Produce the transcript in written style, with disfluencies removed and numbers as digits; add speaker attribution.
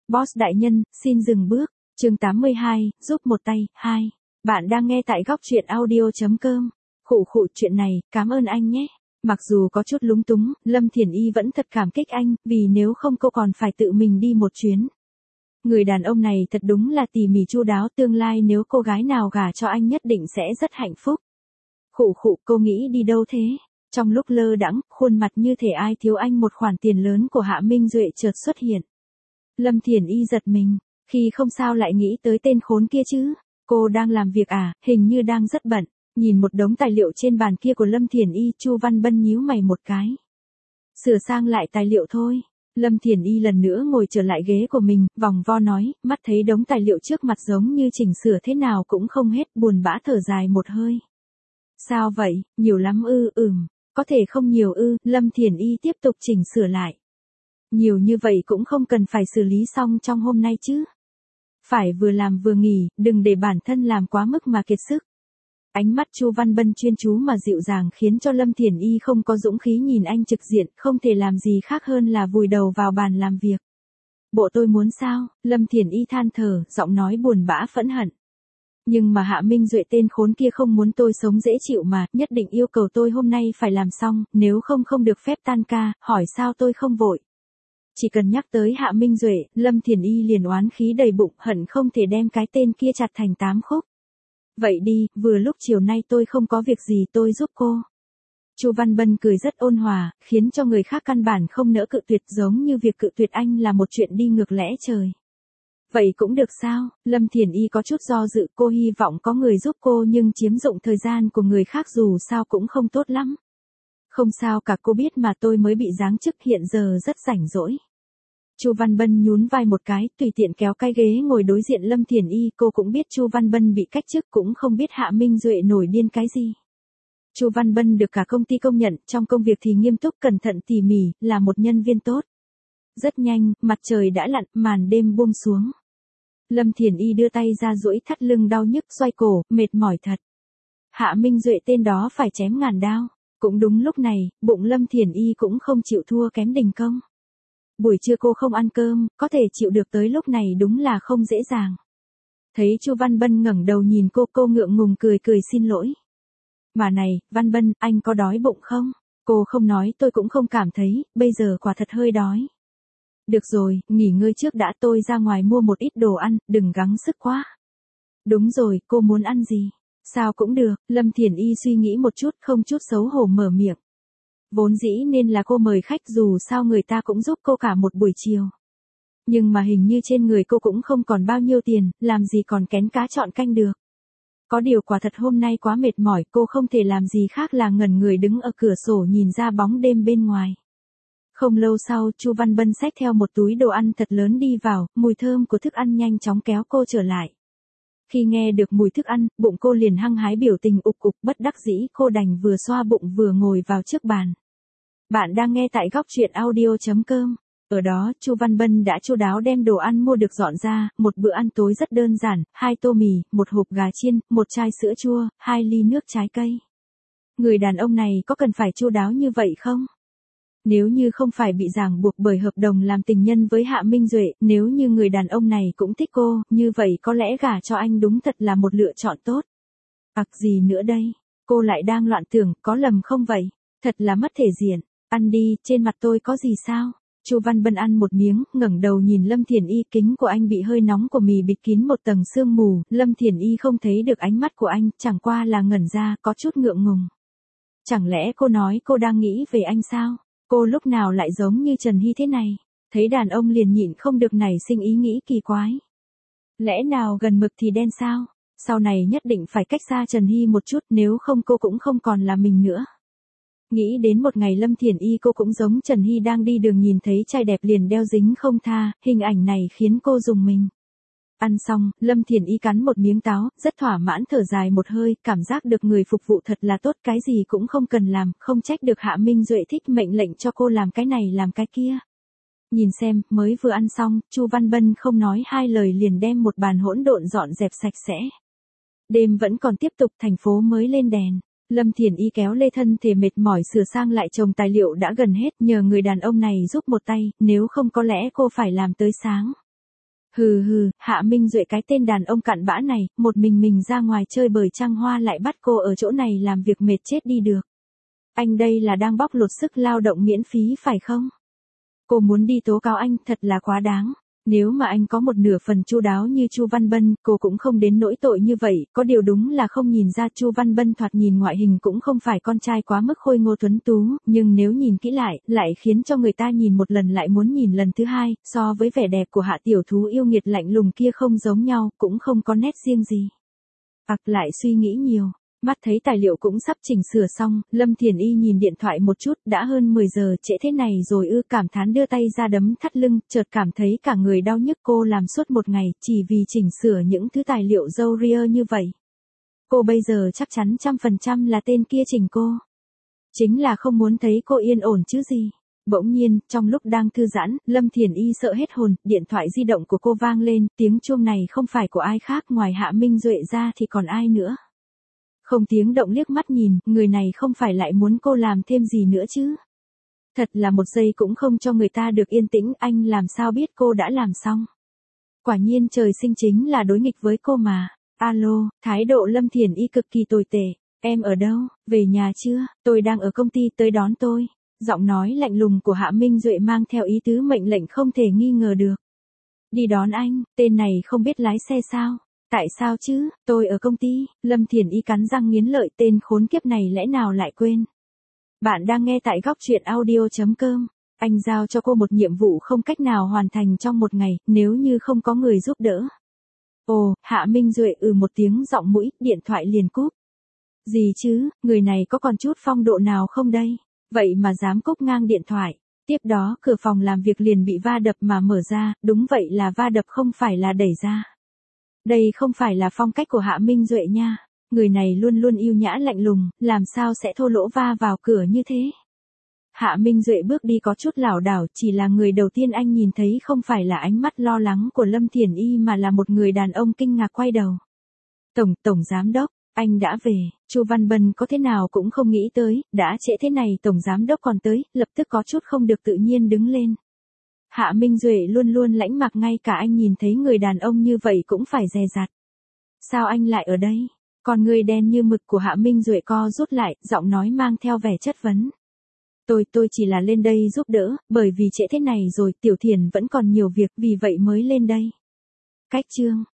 Speaker 1: Boss đại nhân, xin dừng bước. Chương 82, giúp một tay, 2. Bạn đang nghe tại góc truyện audio.com. Khụ chuyện này, cảm ơn anh nhé. Mặc dù có chút lúng túng, Lâm Thiển Y vẫn thật cảm kích anh, vì nếu không cô còn phải tự mình đi một chuyến. Người đàn ông này thật đúng là tỉ mỉ chu đáo, tương lai nếu cô gái nào gả cho anh nhất định sẽ rất hạnh phúc. Khụ, cô nghĩ đi đâu thế? Trong lúc lơ đãng, khuôn mặt như thể ai thiếu anh một khoản tiền lớn của Hạ Minh Duệ chợt xuất hiện. Lâm Thiển Y giật mình, khi không sao lại nghĩ tới tên khốn kia chứ? Cô đang làm việc à, hình như đang rất bận. Nhìn một đống tài liệu trên bàn kia của Lâm Thiển Y, Chu Văn Bân nhíu mày một cái. Sửa sang lại tài liệu thôi. Lâm Thiển Y lần nữa ngồi trở lại ghế của mình, vòng vo nói, mắt thấy đống tài liệu trước mặt giống như chỉnh sửa thế nào cũng không hết, buồn bã thở dài một hơi. Sao vậy, nhiều lắm ư? Có thể không nhiều ư? Lâm Thiển Y tiếp tục chỉnh sửa lại. Nhiều như vậy cũng không cần phải xử lý xong trong hôm nay chứ. Phải vừa làm vừa nghỉ, đừng để bản thân làm quá mức mà kiệt sức. Ánh mắt Chu Văn Bân chuyên chú mà dịu dàng khiến cho Lâm Thiển Y không có dũng khí nhìn anh trực diện, không thể làm gì khác hơn là vùi đầu vào bàn làm việc. Bộ tôi muốn sao? Lâm Thiển Y than thở, giọng nói buồn bã phẫn hận. Nhưng mà Hạ Minh Duệ tên khốn kia không muốn tôi sống dễ chịu mà, nhất định yêu cầu tôi hôm nay phải làm xong, nếu không được phép tan ca, hỏi sao tôi không vội. Chỉ cần nhắc tới Hạ Minh Duệ, Lâm Thiển Y liền oán khí đầy bụng, hận không thể đem cái tên kia chặt thành 8 khúc. Vậy đi, vừa lúc chiều nay tôi không có việc gì tôi giúp cô. Chu Văn Bân cười rất ôn hòa, khiến cho người khác căn bản không nỡ cự tuyệt, giống như việc cự tuyệt anh là một chuyện đi ngược lẽ trời. Vậy cũng được sao? Lâm Thiển Y có chút do dự, cô hy vọng có người giúp cô nhưng chiếm dụng thời gian của người khác dù sao cũng không tốt lắm. Không sao cả, cô biết mà, tôi mới bị giáng chức, hiện giờ rất rảnh rỗi. Chu Văn Bân nhún vai một cái, tùy tiện kéo cái ghế ngồi đối diện Lâm Thiển Y, cô cũng biết Chu Văn Bân bị cách chức, cũng không biết Hạ Minh Duệ nổi điên cái gì. Chu Văn Bân được cả công ty công nhận, trong công việc thì nghiêm túc cẩn thận tỉ mỉ, là một nhân viên tốt. Rất nhanh, mặt trời đã lặn, màn đêm buông xuống. Lâm Thiển Y đưa tay ra duỗi thắt lưng đau nhức, xoay cổ, mệt mỏi thật. Hạ Minh Duệ tên đó phải chém ngàn đao. Cũng đúng lúc này, bụng Lâm Thiển Y cũng không chịu thua kém Đình Công. Buổi trưa cô không ăn cơm, có thể chịu được tới lúc này đúng là không dễ dàng. Thấy Chu Văn Bân ngẩng đầu nhìn cô ngượng ngùng cười xin lỗi. Mà này, Văn Bân, anh có đói bụng không? Cô không nói tôi cũng không cảm thấy, bây giờ quả thật hơi đói. Được rồi, nghỉ ngơi trước đã, tôi ra ngoài mua một ít đồ ăn, đừng gắng sức quá. Đúng rồi, cô muốn ăn gì? Sao cũng được, Lâm Thiển Y suy nghĩ một chút, không chút xấu hổ mở miệng. Vốn dĩ nên là cô mời khách, dù sao người ta cũng giúp cô cả một buổi chiều. Nhưng mà hình như trên người cô cũng không còn bao nhiêu tiền, làm gì còn kén cá chọn canh được. Có điều quả thật hôm nay quá mệt mỏi, cô không thể làm gì khác là ngẩn người đứng ở cửa sổ nhìn ra bóng đêm bên ngoài. Không lâu sau, Chu Văn Bân xách theo một túi đồ ăn thật lớn đi vào, mùi thơm của thức ăn nhanh chóng kéo cô trở lại. Khi nghe được mùi thức ăn, bụng cô liền hăng hái, biểu tình ục cục, bất đắc dĩ, cô đành vừa xoa bụng vừa ngồi vào trước bàn. Bạn đang nghe tại góc truyện audio.com. Ở đó, Chu Văn Bân đã chu đáo đem đồ ăn mua được dọn ra, một bữa ăn tối rất đơn giản, 2 tô mì, một hộp gà chiên, một chai sữa chua, 2 ly nước trái cây. Người đàn ông này có cần phải chu đáo như vậy không? Nếu như không phải bị ràng buộc bởi hợp đồng làm tình nhân với Hạ Minh Duệ, nếu như người đàn ông này cũng thích cô, như vậy có lẽ gả cho anh đúng thật là một lựa chọn tốt. Gì nữa đây? Cô lại đang loạn tưởng, có lầm không vậy? Thật là mất thể diện. Ăn đi, trên mặt tôi có gì sao? Chu Văn Bân ăn một miếng, ngẩng đầu nhìn Lâm Thiển Y, kính của anh bị hơi nóng của mì bịt kín một tầng sương mù, Lâm Thiển Y không thấy được ánh mắt của anh, chẳng qua là ngẩn ra, có chút ngượng ngùng. Chẳng lẽ cô nói cô đang nghĩ về anh sao? Cô lúc nào lại giống như Trần Hy thế này? Thấy đàn ông liền nhịn không được nảy sinh ý nghĩ kỳ quái. Lẽ nào gần mực thì đen sao? Sau này nhất định phải cách xa Trần Hy một chút, nếu không cô cũng không còn là mình nữa. Nghĩ đến một ngày Lâm Thiển Y cô cũng giống Trần Hy đang đi đường nhìn thấy trai đẹp liền đeo dính không tha, hình ảnh này khiến cô rùng mình. Ăn xong, Lâm Thiển Y cắn một miếng táo, rất thỏa mãn thở dài một hơi, cảm giác được người phục vụ thật là tốt, cái gì cũng không cần làm, không trách được Hạ Minh Duệ thích mệnh lệnh cho cô làm cái này làm cái kia. Nhìn xem, mới vừa ăn xong, Chu Văn Bân không nói hai lời liền đem một bàn hỗn độn dọn dẹp sạch sẽ. Đêm vẫn còn tiếp tục, thành phố mới lên đèn. Lâm Thiển Y kéo lê thân thể mệt mỏi sửa sang lại chồng tài liệu đã gần hết, nhờ người đàn ông này giúp một tay, nếu không có lẽ cô phải làm tới sáng. Hừ hừ, Hạ Minh Duệ cái tên đàn ông cặn bã này, một mình ra ngoài chơi bời trăng hoa lại bắt cô ở chỗ này làm việc mệt chết đi được. Anh đây là đang bóc lột sức lao động miễn phí phải không? Cô muốn đi tố cáo anh, thật là quá đáng. Nếu mà anh có một nửa phần chu đáo như Chu Văn Bân, cô cũng không đến nỗi tội như vậy, có điều đúng là không nhìn ra Chu Văn Bân thoạt nhìn ngoại hình cũng không phải con trai quá mức khôi ngô tuấn tú, nhưng nếu nhìn kỹ lại khiến cho người ta nhìn một lần lại muốn nhìn lần thứ hai, so với vẻ đẹp của Hạ tiểu thú yêu nghiệt lạnh lùng kia không giống nhau, cũng không có nét riêng gì. Lại suy nghĩ nhiều. Mắt thấy tài liệu cũng sắp chỉnh sửa xong, Lâm Thiền Y nhìn điện thoại một chút, đã hơn 10 giờ trễ thế này rồi ư, cảm thán đưa tay ra đấm thắt lưng, chợt cảm thấy cả người đau nhức. Cô làm suốt một ngày, chỉ vì chỉnh sửa những thứ tài liệu râu ria như vậy. Cô bây giờ chắc chắn 100% là tên kia chỉnh cô. Chính là không muốn thấy cô yên ổn chứ gì. Bỗng nhiên, trong lúc đang thư giãn, Lâm Thiền Y sợ hết hồn, điện thoại di động của cô vang lên, tiếng chuông này không phải của ai khác ngoài Hạ Minh Duệ ra thì còn ai nữa. Không tiếng động liếc mắt nhìn, người này không phải lại muốn cô làm thêm gì nữa chứ. Thật là một giây cũng không cho người ta được yên tĩnh, anh làm sao biết cô đã làm xong. Quả nhiên trời sinh chính là đối nghịch với cô mà. Alo, thái độ Lâm Thiền Y cực kỳ tồi tệ. Em ở đâu, về nhà chưa, tôi đang ở công ty, tới đón tôi. Giọng nói lạnh lùng của Hạ Minh Duệ mang theo ý tứ mệnh lệnh không thể nghi ngờ được. Đi đón anh, tên này không biết lái xe sao? Tại sao chứ, tôi ở công ty. Lâm Thiền Y cắn răng nghiến lợi, tên khốn kiếp này lẽ nào lại quên. Bạn đang nghe tại góc truyện audio.com. Anh giao cho cô một nhiệm vụ không cách nào hoàn thành trong một ngày, nếu như không có người giúp đỡ. Ồ, Hạ Minh Duệ một tiếng giọng mũi, điện thoại liền cúp. Gì chứ, người này có còn chút phong độ nào không đây? Vậy mà dám cúp ngang điện thoại. Tiếp đó, cửa phòng làm việc liền bị va đập mà mở ra, đúng vậy là va đập không phải là đẩy ra. Đây không phải là phong cách của Hạ Minh Duệ nha. Người này luôn luôn yêu nhã lạnh lùng, làm sao sẽ thô lỗ va vào cửa như thế. Hạ Minh Duệ bước đi có chút lảo đảo, chỉ là người đầu tiên anh nhìn thấy không phải là ánh mắt lo lắng của Lâm Thiền Y mà là một người đàn ông kinh ngạc quay đầu. Tổng giám đốc, anh đã về. Chu Văn Bân có thế nào cũng không nghĩ tới, đã trễ thế này tổng giám đốc còn tới, lập tức có chút không được tự nhiên đứng lên. Hạ Minh Duệ luôn luôn lãnh mặc, ngay cả anh nhìn thấy người đàn ông như vậy cũng phải dè dặt. Sao anh lại ở đây? Con người đen như mực của Hạ Minh Duệ co rút lại, giọng nói mang theo vẻ chất vấn. Tôi chỉ là lên đây giúp đỡ, bởi vì trễ thế này rồi, Tiểu Thiền vẫn còn nhiều việc, vì vậy mới lên đây. Cách chương.